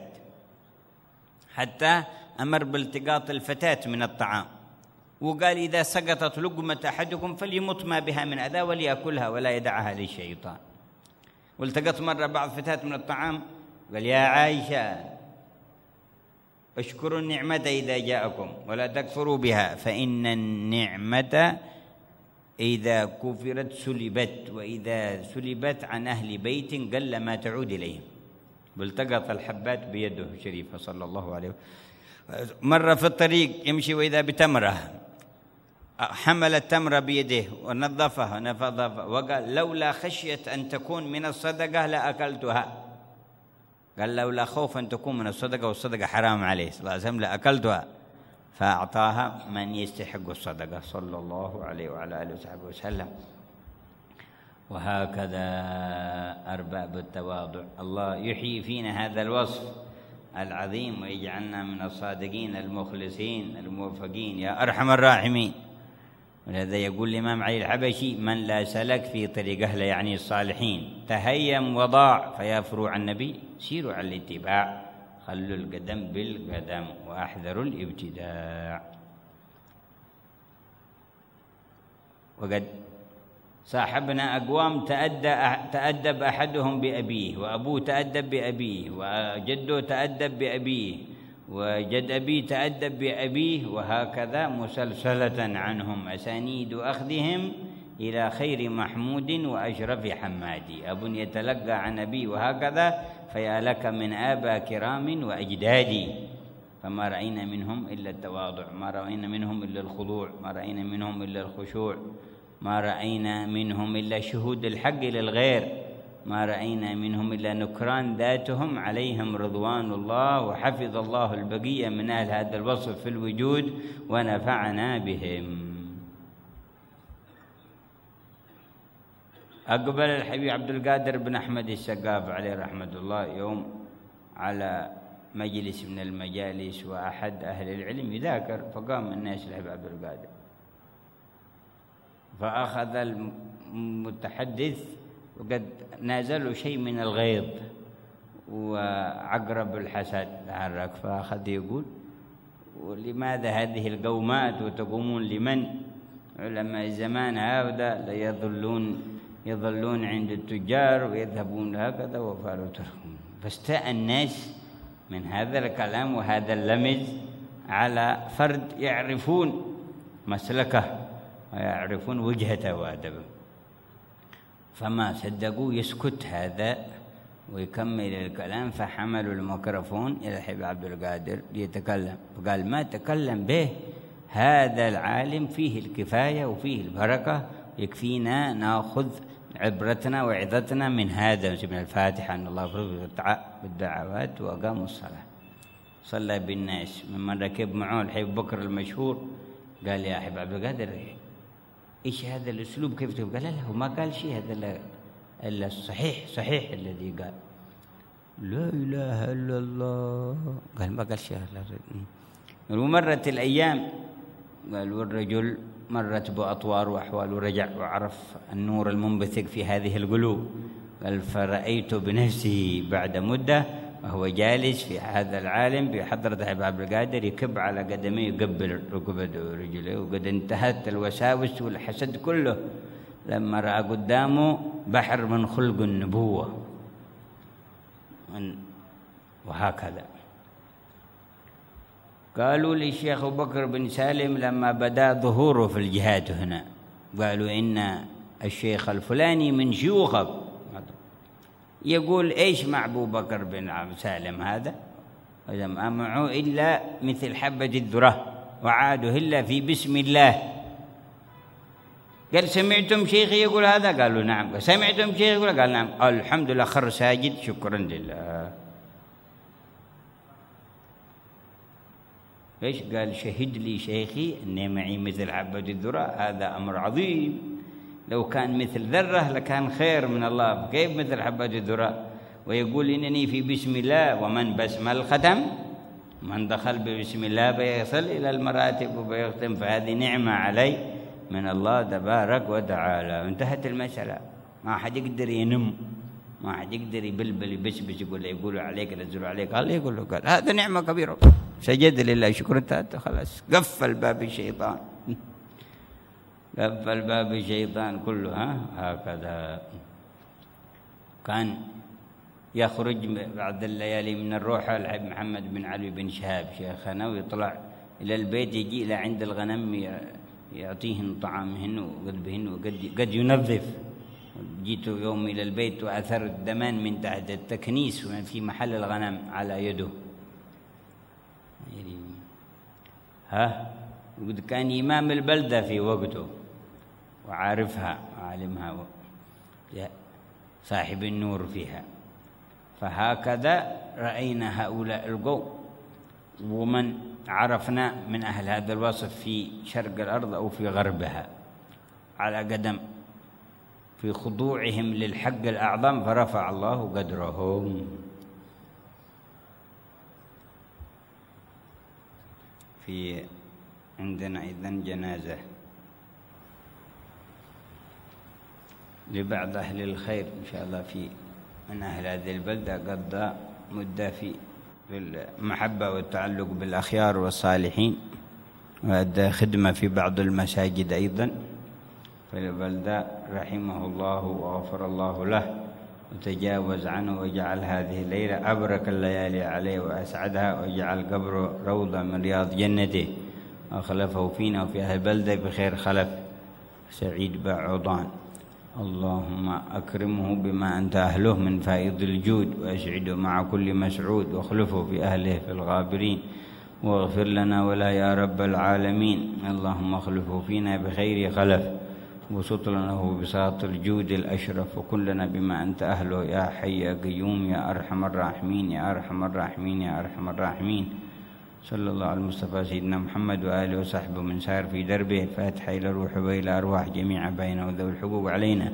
حتى أمر بالتقاط الفتاة من الطعام وقال إذا سقطت لقمة أحدكم فليمط ما بها من أذى وليأكلها ولا يدعها للشيطان. والتقط مرة بعض فتاة من الطعام قال يا عائشة اشكروا النعمة إذا جاءكم ولا تكفروا بها فإن النعمة إذا كفرت سلبت، وإذا سلبت عن أهل بيت قل ما تعود إليهم. والتقط الحبات بيده الشريفة صلى الله عليه وسلم. مر في الطريق يمشي وإذا بتمرة، حمل التمرة بيده ونظفها ونفضها وقال لولا خشية أن تكون من الصدقة لأكلتها. قال لولا خوف أن تكون من الصدقة والصدقة حرام عليه صلى الله عليه وسلم لأكلتها، فأعطاها من يستحق الصدقة صلى الله عليه وعلى آله وصحبه وسلم. وهكذا أرباب التواضع. الله يحيي فينا هذا الوصف العظيم ويجعلنا من الصادقين المخلصين الموفقين يا أرحم الراحمين. ولهذا يقول الإمام علي الحبشي: من لا سلك في طريق أهله يعني الصالحين تهيم وضاع، فيا فروع النبي سيروا على الاتباع، خلوا القدم بالقدم وأحذروا الابتداع. وقد صاحبنا أقوام تأدب أحدهم بأبيه، وأبوه تأدب بأبيه، وجده تأدب بأبيه، وجد أبيه تأدب بأبيه، وهكذا مسلسلة عنهم أسانيد أخذهم إلى خير محمود وأشرف حمادي. أب يتلقى عن أبيه وهكذا، فيا لك من آباء كرام وأجدادي. فما رأينا منهم إلا التواضع، ما رأينا منهم إلا الخضوع، ما رأينا منهم إلا الخشوع، ما رأينا منهم إلا شهود الحق للغير، ما رأينا منهم إلا نكران ذاتهم عليهم رضوان الله. وحفظ الله البقية من أهل هذا الوصف في الوجود ونفعنا بهم. أقبل الحبيب عبد القادر بن أحمد السقاف عليه رحمة الله يوم على مجلس من المجالس، وأحد أهل العلم يذاكر، فقام الناس الحبيب عبد القادر، فأخذ المتحدث وقد نازله شيء من الغيظ وعقرب الحسد تحرك، فأخذ يقول: ولماذا هذه القومات وتقومون لمن؟ علماء الزمان هذا يظلون عند التجار ويذهبون هكذا وفعلوا تركهم. فاستاء الناس من هذا الكلام وهذا اللمز على فرد يعرفون مسلكه ويعرفون وجهته وأدبه، فما صدقوا يسكت هذا ويكمل الكلام، فحملوا الميكروفون إلى الحبيب عبد القادر ليتكلم، فقال: ما تكلم به هذا العالم فيه الكفاية وفيه البركة، يكفينا نأخذ عبرتنا وعظتنا من هذا. من الفاتحة أن الله يفرض بالدعوات، وأقاموا الصلاة، صلى بالناس. ممن ركب معه الحبيب بكر المشهور قال: يا حبيب عبد القادر إيش هذا الأسلوب كيف تقول؟ قال: لا هو ما قال شيء، هذا إلا صحيح الذي قال. لا إله إلا الله. قال: ما قال شيء. ومرت الأيام، قال: والرجل مرت بأطوار وأحوال، ورجع وعرف النور المنبثق في هذه القلوب. قال: فرأيت بنفسي بعد مدة وهو جالس في هذا العالم بحضرة أبي عبد القادر يكب على قدميه يقبل ركبته ورجليه، وقد انتهت الوساوس والحسد كله لما رأى قدامه بحر من خلق النبوة. وهكذا قالوا للشيخ أبو بكر بن سالم لما بدا ظهوره في الجهاد هنا، قالوا: إن الشيخ الفلاني من شيوخك. يقول: إيش مع أبو بكر بن سالم هذا؟ ما معه إلا مثل حبة الذرة، وعاده إلا في بسم الله. قال: سمعتم شيخي يقول هذا؟ قالوا: نعم. سمعتم شيخي يقول؟ قال: نعم. قال: الحمد لله، خر ساجد شكرا لله. إيش قال؟ شهد لي شيخي أني معي مثل حبة الذرة، هذا أمر عظيم. لو كان مثل ذرة لكان خير من الله، كيف مثل حبة الذرة؟ ويقول: إنني في بسم الله، ومن بسم الختم، من دخل ببسم الله بيصل إلى المراتب وبيختم، فهذه نعمة علي من الله تبارك وتعالى. انتهت المسألة. ما حد يقدر ينم، ما حد يقدر يبلبل يبسبس يقولوا عليك ينزلوا عليك. قال: يقول له قال هذا نعمة كبيرة، سجد لله شكرا، خلاص قفل باب الشيطان، قفل باب الشيطان كله. هكذا كان يخرج بعد الليالي من الروحة الحبيب محمد بن علي بن شهاب شيخنا، ويطلع إلى البيت، يجي إلى عند الغنم يعطيهن طعامهن وقلبهن وقد ينظف. جيت يوم إلى البيت وأثر الدمان من تحت التكنيس في محل الغنم على يده. وقد كان إمام البلدة في وقته وعارفها وعالمها، صاحب النور فيها. فهكذا رأينا هؤلاء القوم، ومن عرفنا من أهل هذا الوصف في شرق الأرض أو في غربها على قدم في خضوعهم للحق الأعظم فرفع الله قدرهم. عندنا إذن جنازة لبعض أهل الخير إن شاء الله من أهل هذه البلدة قضى مدة في المحبة والتعلق بالأخيار والصالحين، وأدى خدمة في بعض المساجد أيضا في البلدة، رحمه الله وغفر الله له وتجاوز عنه وجعل هذه الليلة أبرك الليالي عليه وأسعدها، وجعل قبره روضة من رياض جنته، وخلفه فينا وفي أهل البلدة بخير خلف. سعيد بعوضان، اللهم أكرمه بما أنت أهله من فائض الجود، وأسعده مع كل مسعود، واخلفه في أهله في الغابرين، واغفر لنا ولا يا رب العالمين. اللهم اخلفه فينا بخير خلف، وسط له بساط الجود الأشرف، وكن لنا بما أنت أهله يا حي يا قيوم يا أرحم الراحمين يا أرحم الراحمين يا أرحم الراحمين. صلى الله على المصطفى سيدنا محمد وآله وصحبه من سار في دربه. فاتحة إلى الروح وإلى أرواح جميع بينه وذوي الحقوق علينا،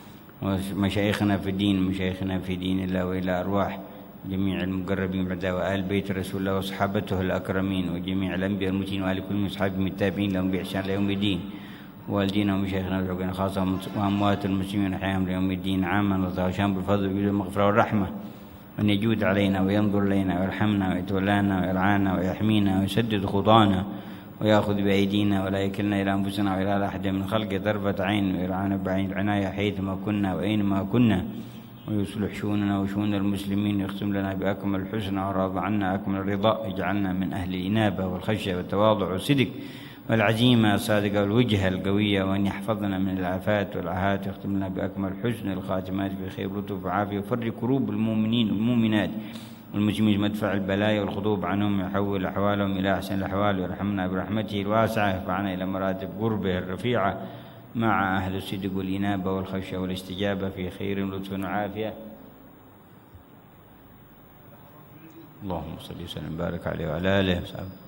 ومشايخنا في الدين، مشايخنا في دين الله، وإلى أرواح جميع المقربين بعد وآل بيت رسول الله وصحابته الأكرمين، وجميع الأنبياء المرسلين وآل كل من أصحابهم التابعين لهم بإحسان ليوم الدين، والدينا ومشايخنا الحقوق خاصة، وأموات المسلمين أحياهم ليوم الدين عاما، وتغشاهم بالفضل والمغفرة والرحمة، وأن يجود علينا وينظر إلينا ويرحمنا ويتولانا ويرعانا ويحمينا ويسدد خطانا ويأخذ بأيدينا، ولا يكلنا إلى أنفسنا وإلى أحد من خلقه طرفة عين، ويرعانا بعين العناية حيثما كنا وأينما كنا، ويصلح شؤوننا وشؤون المسلمين، يختم لنا بأكمل الحسنى وراض عنا أكمل الرضا، يجعلنا من أهل الإنابة والخشية والتواضع والصدق والعزيمة الصادقة والوجهة القوية، وأن يحفظنا من الآفات والعاهات، يختم لنا بأكمل حسن الخاتمات بخير لطف وعافية، وفرج كروب المؤمنين والمؤمنات والمسلمين، مدفع البلايا والخطوب عنهم، يحول أحوالهم إلى أحسن الأحوال، ويرحمنا برحمته الواسعة، يرفعنا إلى مراتب قربه الرفيعة مع أهل الصدق والإنابة والخشية والاستجابة في خير لطف وعافية. اللهم صل وسلم وبارك عليه وعلى آله وصحبه.